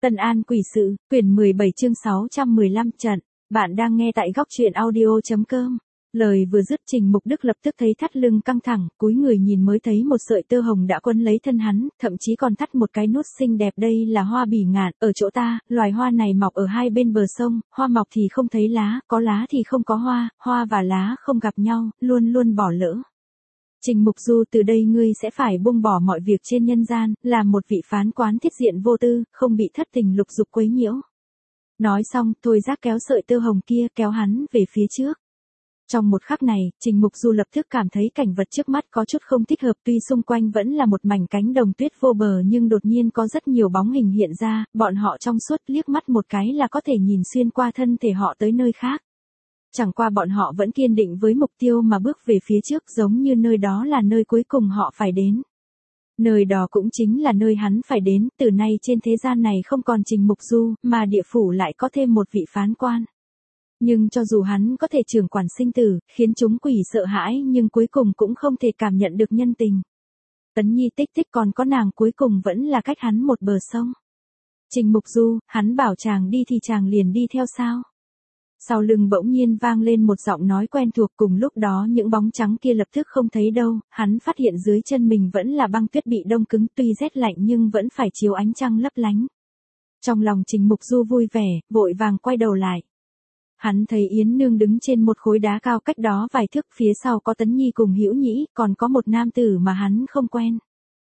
Tân An Quỷ Sự, quyển 17 chương 615 trận. Bạn đang nghe tại góc truyện audio.com. Lời vừa dứt Trình Mục Đức lập tức thấy thắt lưng căng thẳng, cúi người nhìn mới thấy một sợi tơ hồng đã quấn lấy thân hắn, thậm chí còn thắt một cái nút xinh đẹp. Đây là hoa bỉ ngạn, ở chỗ ta, loài hoa này mọc ở hai bên bờ sông, hoa mọc thì không thấy lá, có lá thì không có hoa, hoa và lá không gặp nhau, luôn luôn bỏ lỡ. Trình Mục Du, từ đây ngươi sẽ phải buông bỏ mọi việc trên nhân gian, làm một vị phán quán thiết diện vô tư, không bị thất tình lục dục quấy nhiễu. Nói xong, Thôi Giác kéo sợi tơ hồng kia, kéo hắn về phía trước. Trong một khắc này, Trình Mục Du lập tức cảm thấy cảnh vật trước mắt có chút không thích hợp, tuy xung quanh vẫn là một mảnh cánh đồng tuyết vô bờ nhưng đột nhiên có rất nhiều bóng hình hiện ra, bọn họ trong suốt, liếc mắt một cái là có thể nhìn xuyên qua thân thể họ tới nơi khác. Chẳng qua bọn họ vẫn kiên định với mục tiêu mà bước về phía trước, giống như nơi đó là nơi cuối cùng họ phải đến. Nơi đó cũng chính là nơi hắn phải đến, từ nay trên thế gian này không còn Trình Mục Du, mà địa phủ lại có thêm một vị phán quan. Nhưng cho dù hắn có thể trưởng quản sinh tử, khiến chúng quỷ sợ hãi nhưng cuối cùng cũng không thể cảm nhận được nhân tình. Tấn Nhi tích tích còn có nàng cuối cùng vẫn là cách hắn một bờ sông. Trình Mục Du, hắn bảo chàng đi thì chàng liền đi theo sao? Sau lưng bỗng nhiên vang lên một giọng nói quen thuộc, cùng lúc đó những bóng trắng kia lập tức không thấy đâu, hắn phát hiện dưới chân mình vẫn là băng tuyết bị đông cứng, tuy rét lạnh nhưng vẫn phải chiếu ánh trăng lấp lánh. Trong lòng Trình Mục Du vui vẻ, vội vàng quay đầu lại. Hắn thấy Yến Nương đứng trên một khối đá cao cách đó vài thước, phía sau có Tấn Nhi cùng Hữu Nhĩ, còn có một nam tử mà hắn không quen.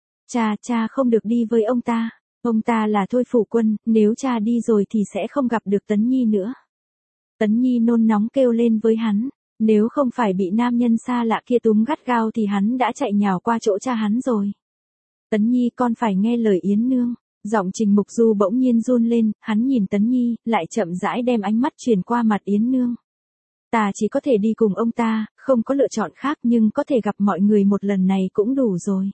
Cha không được đi với ông ta là Thôi Phủ Quân, nếu cha đi rồi thì sẽ không gặp được Tấn Nhi nữa. Tấn Nhi nôn nóng kêu lên với hắn, nếu không phải bị nam nhân xa lạ kia túm gắt gao thì hắn đã chạy nhào qua chỗ cha hắn rồi. Tấn Nhi, con phải nghe lời Yến Nương. Giọng Trình Mục Du bỗng nhiên run lên, hắn nhìn Tấn Nhi, lại chậm rãi đem ánh mắt truyền qua mặt Yến Nương. Ta chỉ có thể đi cùng ông ta, không có lựa chọn khác, nhưng có thể gặp mọi người một lần này cũng đủ rồi.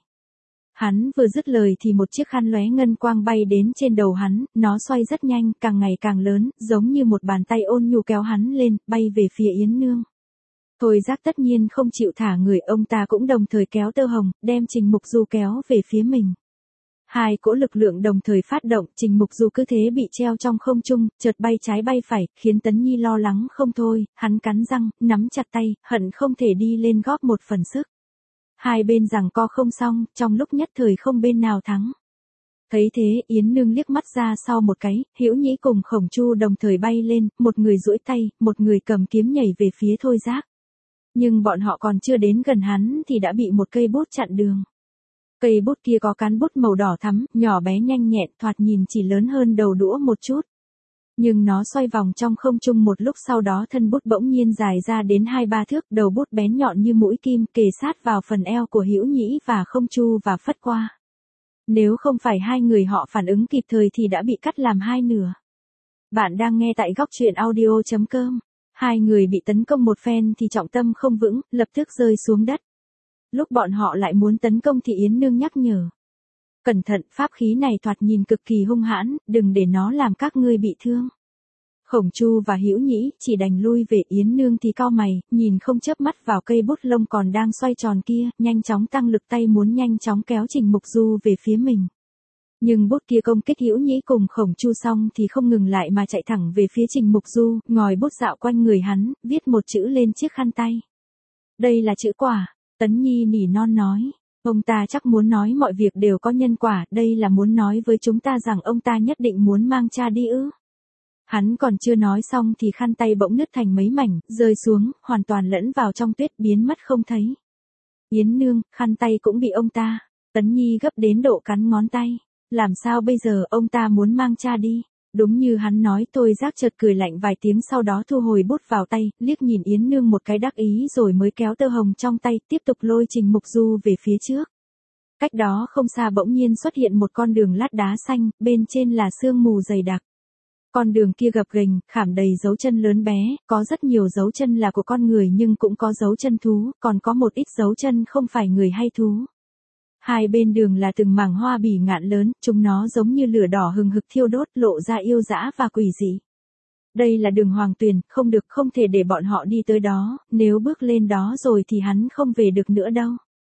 Hắn vừa dứt lời thì một chiếc khăn lóe ngân quang bay đến trên đầu hắn, nó xoay rất nhanh, càng ngày càng lớn, giống như một bàn tay ôn nhu kéo hắn lên, bay về phía Yến Nương. Thôi Giác tất nhiên không chịu thả người, ông ta cũng đồng thời kéo tơ hồng, đem Trình Mục Du kéo về phía mình. Hai cỗ lực lượng đồng thời phát động, Trình Mục Du cứ thế bị treo trong không trung, chợt bay trái bay phải, khiến Tấn Nhi lo lắng không thôi, hắn cắn răng, nắm chặt tay, hận không thể đi lên góp một phần sức. Hai bên giằng co không xong, trong lúc nhất thời không bên nào thắng. Thấy thế, Yến Nương liếc mắt ra sau một cái, Hữu Nhĩ cùng Khổng Chu đồng thời bay lên, một người duỗi tay, một người cầm kiếm nhảy về phía Thôi Giác. Nhưng bọn họ còn chưa đến gần hắn thì đã bị một cây bút chặn đường. Cây bút kia có cán bút màu đỏ thắm, nhỏ bé nhanh nhẹn, thoạt nhìn chỉ lớn hơn đầu đũa một chút. Nhưng nó xoay vòng trong không trung một lúc, sau đó thân bút bỗng nhiên dài ra đến 2-3 thước, đầu bút bén nhọn như mũi kim, kề sát vào phần eo của Hữu Nhĩ và Khổng Chu và phất qua. Nếu không phải hai người họ phản ứng kịp thời thì đã bị cắt làm hai nửa. Bạn đang nghe tại góc truyện audio.com. Hai người bị tấn công một phen thì trọng tâm không vững, lập tức rơi xuống đất. Lúc bọn họ lại muốn tấn công thì Yến Nương nhắc nhở. Cẩn thận, pháp khí này thoạt nhìn cực kỳ hung hãn, đừng để nó làm các ngươi bị thương. Khổng Chu và Hữu Nhĩ chỉ đành lui về, Yến Nương thì cau mày, nhìn không chớp mắt vào cây bút lông còn đang xoay tròn kia, nhanh chóng tăng lực tay muốn nhanh chóng kéo Trình Mục Du về phía mình. Nhưng bút kia công kích Hữu Nhĩ cùng Khổng Chu xong thì không ngừng lại mà chạy thẳng về phía Trình Mục Du, ngòi bút dạo quanh người hắn, viết một chữ lên chiếc khăn tay. Đây là chữ quả. Tấn Nhi nỉ non nói, ông ta chắc muốn nói mọi việc đều có nhân quả, đây là muốn nói với chúng ta rằng ông ta nhất định muốn mang cha đi ư. Hắn còn chưa nói xong thì khăn tay bỗng nứt thành mấy mảnh, rơi xuống, hoàn toàn lẫn vào trong tuyết, biến mất không thấy. Yến Nương, khăn tay cũng bị ông ta. Tấn Nhi gấp đến độ cắn ngón tay. Làm sao bây giờ, ông ta muốn mang cha đi. Đúng như hắn nói. Thôi Giác chợt cười lạnh vài tiếng, sau đó thu hồi bút vào tay, liếc nhìn Yến Nương một cái đắc ý rồi mới kéo tơ hồng trong tay, tiếp tục lôi Trình Mục Du về phía trước. Cách đó không xa bỗng nhiên xuất hiện một con đường lát đá xanh, bên trên là sương mù dày đặc. Con đường kia gập ghềnh, khảm đầy dấu chân lớn bé, có rất nhiều dấu chân là của con người nhưng cũng có dấu chân thú, còn có một ít dấu chân không phải người hay thú. Hai bên đường là từng mảng hoa bỉ ngạn lớn, chúng nó giống như lửa đỏ hừng hực thiêu đốt, lộ ra yêu dã và quỷ dị. Đây là đường Hoàng Tuyền, không thể để bọn họ đi tới đó, nếu bước lên đó rồi thì hắn không về được nữa đâu.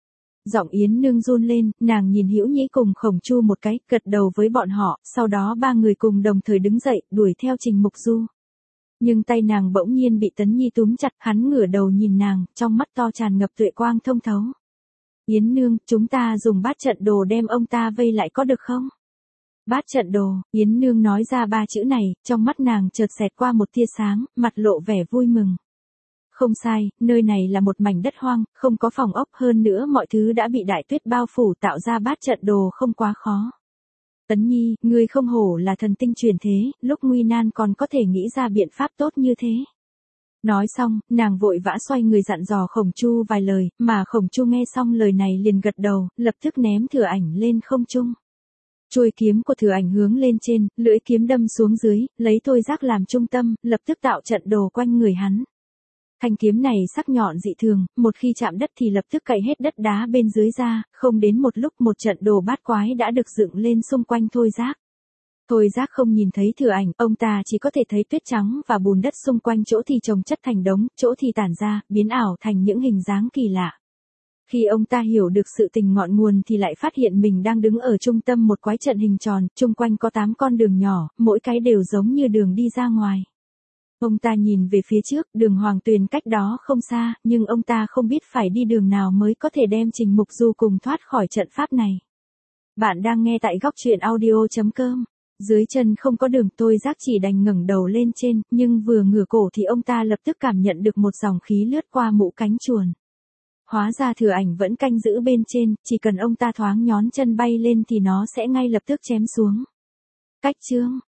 Giọng Yến Nương run lên, nàng nhìn Hữu Nhĩ cùng Khổng Chu một cái, gật đầu với bọn họ, sau đó ba người cùng đồng thời đứng dậy, đuổi theo Trình Mục Du. Nhưng tay nàng bỗng nhiên bị Tấn Nhi túm chặt, hắn ngửa đầu nhìn nàng, trong mắt to tràn ngập tuệ quang thông thấu. Yến Nương, chúng ta dùng bát trận đồ đem ông ta vây lại có được không? Bát trận đồ, Yến Nương nói ra ba chữ này, trong mắt nàng chợt xẹt qua một tia sáng, mặt lộ vẻ vui mừng. Không sai, nơi này là một mảnh đất hoang, không có phòng ốc, hơn nữa mọi thứ đã bị đại tuyết bao phủ, tạo ra bát trận đồ không quá khó. Tấn Nhi, ngươi không hổ là thần tinh truyền thế, lúc nguy nan còn có thể nghĩ ra biện pháp tốt như thế. Nói xong, nàng vội vã xoay người dặn dò Khổng Chu vài lời, mà Khổng Chu nghe xong lời này liền gật đầu, lập tức ném Thừa Ảnh lên không trung. Chuôi kiếm của Thừa Ảnh hướng lên trên, lưỡi kiếm đâm xuống dưới, lấy Thôi Giác làm trung tâm, lập tức tạo trận đồ quanh người hắn. Thanh kiếm này sắc nhọn dị thường, một khi chạm đất thì lập tức cậy hết đất đá bên dưới ra, không đến một lúc một trận đồ bát quái đã được dựng lên xung quanh Thôi Giác. Thôi Giác không nhìn thấy Thừa Ảnh, ông ta chỉ có thể thấy tuyết trắng và bùn đất xung quanh, chỗ thì chồng chất thành đống, chỗ thì tản ra, biến ảo thành những hình dáng kỳ lạ. Khi ông ta hiểu được sự tình ngọn nguồn thì lại phát hiện mình đang đứng ở trung tâm một quái trận hình tròn, chung quanh có 8 con đường nhỏ, mỗi cái đều giống như đường đi ra ngoài. Ông ta nhìn về phía trước, đường Hoàng Tuyền cách đó không xa, nhưng ông ta không biết phải đi đường nào mới có thể đem Trình Mục Du cùng thoát khỏi trận pháp này. Bạn đang nghe tại góc truyện audio.com. Dưới chân không có đường, Thôi Giác chỉ đành ngẩng đầu lên trên, nhưng vừa ngửa cổ thì ông ta lập tức cảm nhận được một dòng khí lướt qua mũ cánh chuồn. Hóa ra Thừa Ảnh vẫn canh giữ bên trên, chỉ cần ông ta thoáng nhón chân bay lên thì nó sẽ ngay lập tức chém xuống. Cách chương